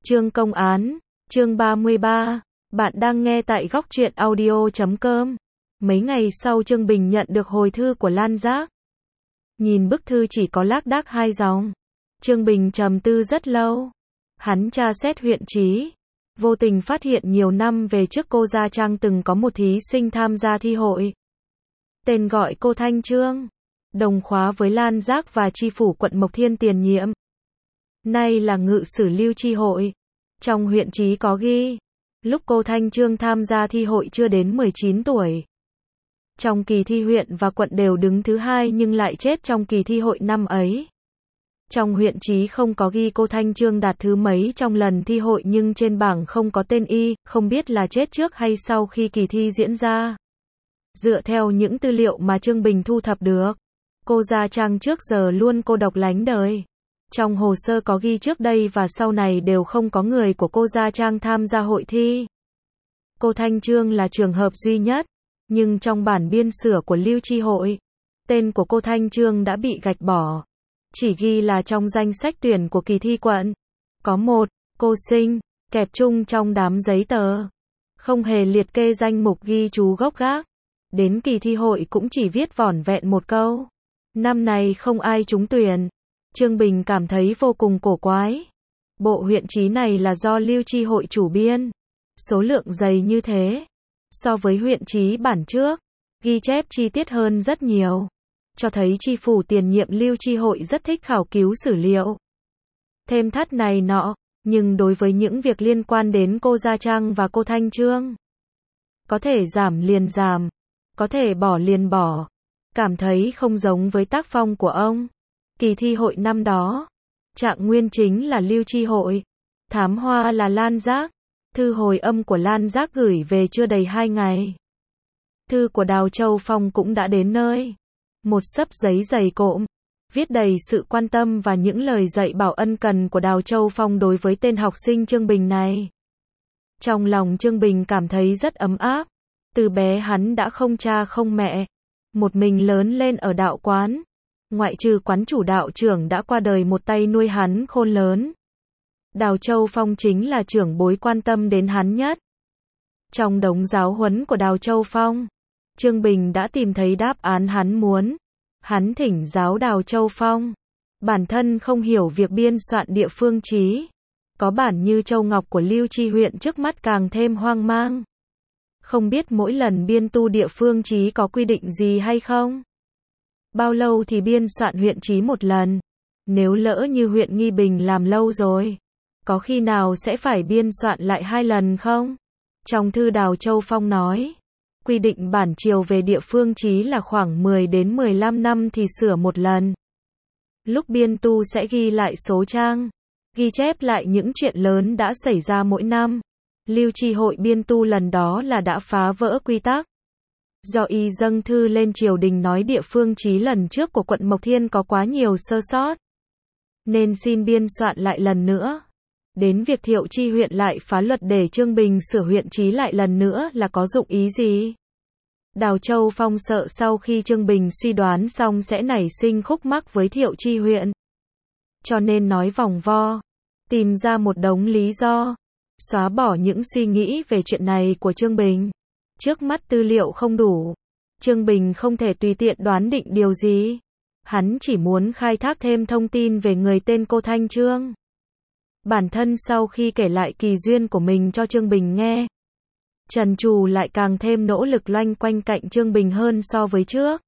Chương công án, chương 33. Bạn đang nghe tại góc truyện audio.com. Mấy ngày sau Trương Bình nhận được hồi thư của Lan Giác. Nhìn bức thư chỉ có lác đác 2 dòng. Trương Bình trầm tư rất lâu. Hắn tra xét huyện trí. Vô tình phát hiện nhiều năm về trước cô Gia Trang từng có một thí sinh tham gia thi hội. Tên gọi cô Thanh Trương. Đồng khóa với Lan Giác và tri phủ quận Mộc Thiên tiền nhiệm. Nay là ngự sử Lưu Tri hội. Trong huyện trí có ghi, lúc cô Thanh Trương tham gia thi hội chưa đến 19 tuổi. Trong kỳ thi huyện và quận đều đứng thứ 2 nhưng lại chết trong kỳ thi hội năm ấy. Trong huyện trí không có ghi cô Thanh Trương đạt thứ mấy trong lần thi hội nhưng trên bảng không có tên y, không biết là chết trước hay sau khi kỳ thi diễn ra. Dựa theo những tư liệu mà Trương Bình thu thập được, cô Gia Trang trước giờ luôn cô độc lánh đời. Trong hồ sơ có ghi trước đây và sau này đều không có người của cô Gia Trang tham gia hội thi. Cô Thanh Trương là trường hợp duy nhất, nhưng trong bản biên sửa của Lưu Tri hội, tên của cô Thanh Trương đã bị gạch bỏ. Chỉ ghi là trong danh sách tuyển của kỳ thi quận. Có một cô sinh, kẹp chung trong đám giấy tờ. Không hề liệt kê danh mục ghi chú gốc gác. Đến kỳ thi hội cũng chỉ viết vỏn vẹn một câu. Năm này không ai trúng tuyển. Trương Bình cảm thấy vô cùng cổ quái. Bộ huyện trí này là do Lưu Tri hội chủ biên. Số lượng dày như thế. So với huyện trí bản trước, ghi chép chi tiết hơn rất nhiều. Cho thấy tri phủ tiền nhiệm Lưu Tri hội rất thích khảo cứu sử liệu. Thêm thắt này nọ, nhưng đối với những việc liên quan đến cô Gia Trang và cô Thanh Trương, có thể giảm liền giảm, có thể bỏ liền bỏ. Cảm thấy không giống với tác phong của ông. Kỳ thi hội năm đó, trạng nguyên chính là Lưu Tri hội, thám hoa là Lan Giác. Thư hồi âm của Lan Giác gửi về chưa đầy 2 ngày. Thư của Đào Châu Phong cũng đã đến nơi. Một xấp giấy dày cộm, viết đầy sự quan tâm và những lời dạy bảo ân cần của Đào Châu Phong đối với tên học sinh Trương Bình này. Trong lòng Trương Bình cảm thấy rất ấm áp. Từ bé hắn đã không cha không mẹ, một mình lớn lên ở đạo quán. Ngoại trừ quán chủ đạo trưởng đã qua đời một tay nuôi hắn khôn lớn. Đào Châu Phong chính là trưởng bối quan tâm đến hắn nhất. Trong đống giáo huấn của Đào Châu Phong, Trương Bình đã tìm thấy đáp án hắn muốn. Hắn thỉnh giáo Đào Châu Phong. Bản thân không hiểu việc biên soạn địa phương chí. Có bản như Châu Ngọc của Lưu Tri huyện trước mắt càng thêm hoang mang. Không biết mỗi lần biên tu địa phương chí có quy định gì hay không? Bao lâu thì biên soạn huyện chí một lần? Nếu lỡ như huyện Nghi Bình làm lâu rồi, có khi nào sẽ phải biên soạn lại 2 lần không? Trong thư Đào Châu Phong nói, quy định bản triều về địa phương chí là khoảng 10 đến 15 năm thì sửa một lần. Lúc biên tu sẽ ghi lại số trang, ghi chép lại những chuyện lớn đã xảy ra mỗi năm. Lưu Tri hội biên tu lần đó là đã phá vỡ quy tắc. Do y dâng thư lên triều đình nói địa phương chí lần trước của quận Mộc Thiên có quá nhiều sơ sót, nên xin biên soạn lại lần nữa. Đến việc Thiệu Tri huyện lại phá luật để Trương Bình sửa huyện chí lại lần nữa là có dụng ý gì? Đào Châu Phong sợ sau khi Trương Bình suy đoán xong sẽ nảy sinh khúc mắc với Thiệu Tri huyện. Cho nên nói vòng vo, tìm ra một đống lý do, xóa bỏ những suy nghĩ về chuyện này của Trương Bình. Trước mắt tư liệu không đủ, Trương Bình không thể tùy tiện đoán định điều gì. Hắn chỉ muốn khai thác thêm thông tin về người tên cô Thanh Trương. Bản thân sau khi kể lại kỳ duyên của mình cho Trương Bình nghe, Trần Trù lại càng thêm nỗ lực loanh quanh cạnh Trương Bình hơn so với trước.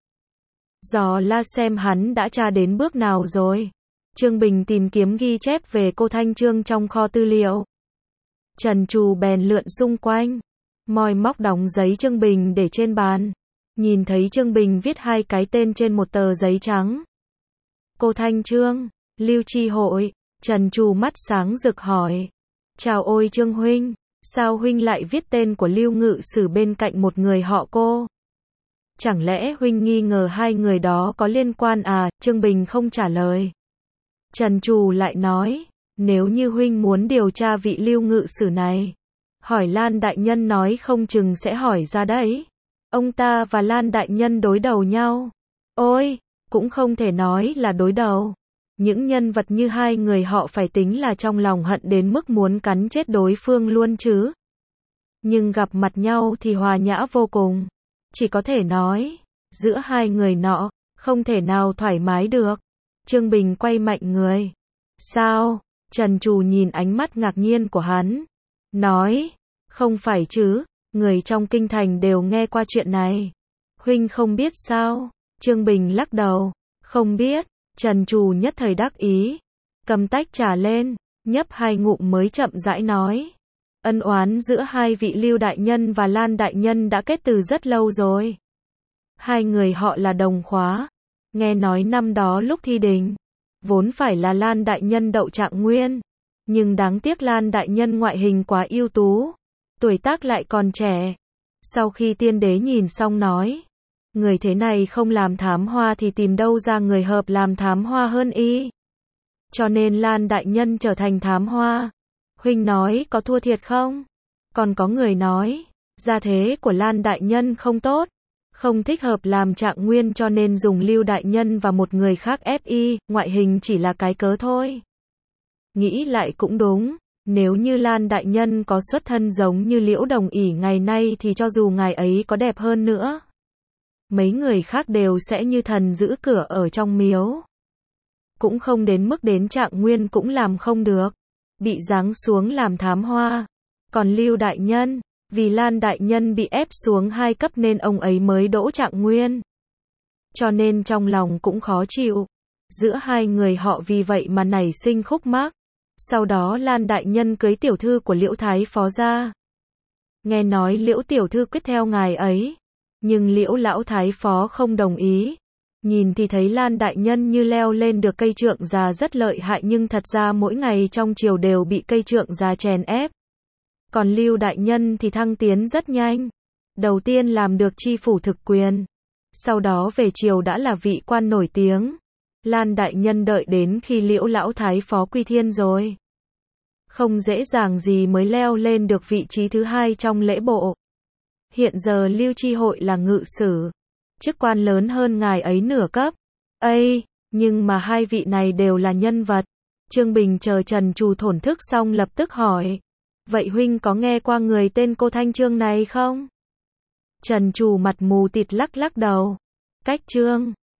Dò la xem hắn đã tra đến bước nào rồi. Trương Bình tìm kiếm ghi chép về cô Thanh Trương trong kho tư liệu. Trần Trù bèn lượn xung quanh, moi móc đóng giấy Trương Bình để trên bàn. Nhìn thấy Trương Bình viết 2 cái tên trên một tờ giấy trắng. Cô Thanh Trương, Lưu Tri hội. Trần Trù mắt sáng rực hỏi. Chào ôi Trương huynh, sao huynh lại viết tên của Lưu ngự sử bên cạnh một người họ cô? Chẳng lẽ huynh nghi ngờ 2 người đó có liên quan à? Trương Bình không trả lời. Trần Trù lại nói, nếu như huynh muốn điều tra vị Lưu ngự sử này, hỏi Lan đại nhân nói không chừng sẽ hỏi ra đấy. Ông ta và Lan đại nhân đối đầu nhau. Ôi, cũng không thể nói là đối đầu. Những nhân vật như hai người họ phải tính là trong lòng hận đến mức muốn cắn chết đối phương luôn chứ. Nhưng gặp mặt nhau thì hòa nhã vô cùng. Chỉ có thể nói, giữa hai người nọ, không thể nào thoải mái được. Trương Bình quay mạnh người. Sao? Trần Trù nhìn ánh mắt ngạc nhiên của hắn. Nói, không phải chứ, người trong kinh thành đều nghe qua chuyện này. Huynh không biết sao? Trương Bình lắc đầu. Không biết. Trần Trù nhất thời đắc ý. Cầm tách trà lên, nhấp 2 ngụm mới chậm rãi nói. Ân oán giữa hai vị Lưu đại nhân và Lan đại nhân đã kết từ rất lâu rồi. Hai người họ là đồng khóa. Nghe nói năm đó lúc thi đình, vốn phải là Lan đại nhân đậu trạng nguyên. Nhưng đáng tiếc Lan đại nhân ngoại hình quá ưu tú, tuổi tác lại còn trẻ. Sau khi tiên đế nhìn xong nói, người thế này không làm thám hoa thì tìm đâu ra người hợp làm thám hoa hơn y. Cho nên Lan đại nhân trở thành thám hoa. Huynh nói có thua thiệt không? Còn có người nói, gia thế của Lan đại nhân không tốt, không thích hợp làm trạng nguyên cho nên dùng Lưu đại nhân và một người khác ép y, ngoại hình chỉ là cái cớ thôi. Nghĩ lại cũng đúng, nếu như Lan đại nhân có xuất thân giống như Liễu Đồng ỷ ngày nay thì cho dù ngài ấy có đẹp hơn nữa, mấy người khác đều sẽ như thần giữ cửa ở trong miếu. Cũng không đến mức đến trạng nguyên cũng làm không được, bị giáng xuống làm thám hoa. Còn Lưu đại nhân, vì Lan đại nhân bị ép xuống 2 cấp nên ông ấy mới đỗ trạng nguyên. Cho nên trong lòng cũng khó chịu. Giữa hai người họ vì vậy mà nảy sinh khúc mắc. Sau đó Lan đại nhân cưới tiểu thư của Liễu thái phó ra. Nghe nói Liễu tiểu thư quyết theo ngài ấy, nhưng Liễu lão thái phó không đồng ý. Nhìn thì thấy Lan đại nhân như leo lên được cây trượng già rất lợi hại nhưng thật ra mỗi ngày trong triều đều bị cây trượng già chèn ép. Còn Lưu đại nhân thì thăng tiến rất nhanh. Đầu tiên làm được chi phủ thực quyền. Sau đó về triều đã là vị quan nổi tiếng. Lan đại nhân đợi đến khi Liễu lão thái phó quy thiên rồi. Không dễ dàng gì mới leo lên được vị trí thứ 2 trong lễ bộ. Hiện giờ Lưu Chi Hội là ngự sử. Chức quan lớn hơn ngài ấy nửa cấp. Nhưng mà hai vị này đều là nhân vật. Trương Bình chờ Trần Trù thổn thức xong lập tức hỏi. Vậy huynh có nghe qua người tên Cô Thanh Trương này không? Trần Trù mặt mù tịt lắc lắc đầu. Cách Trương,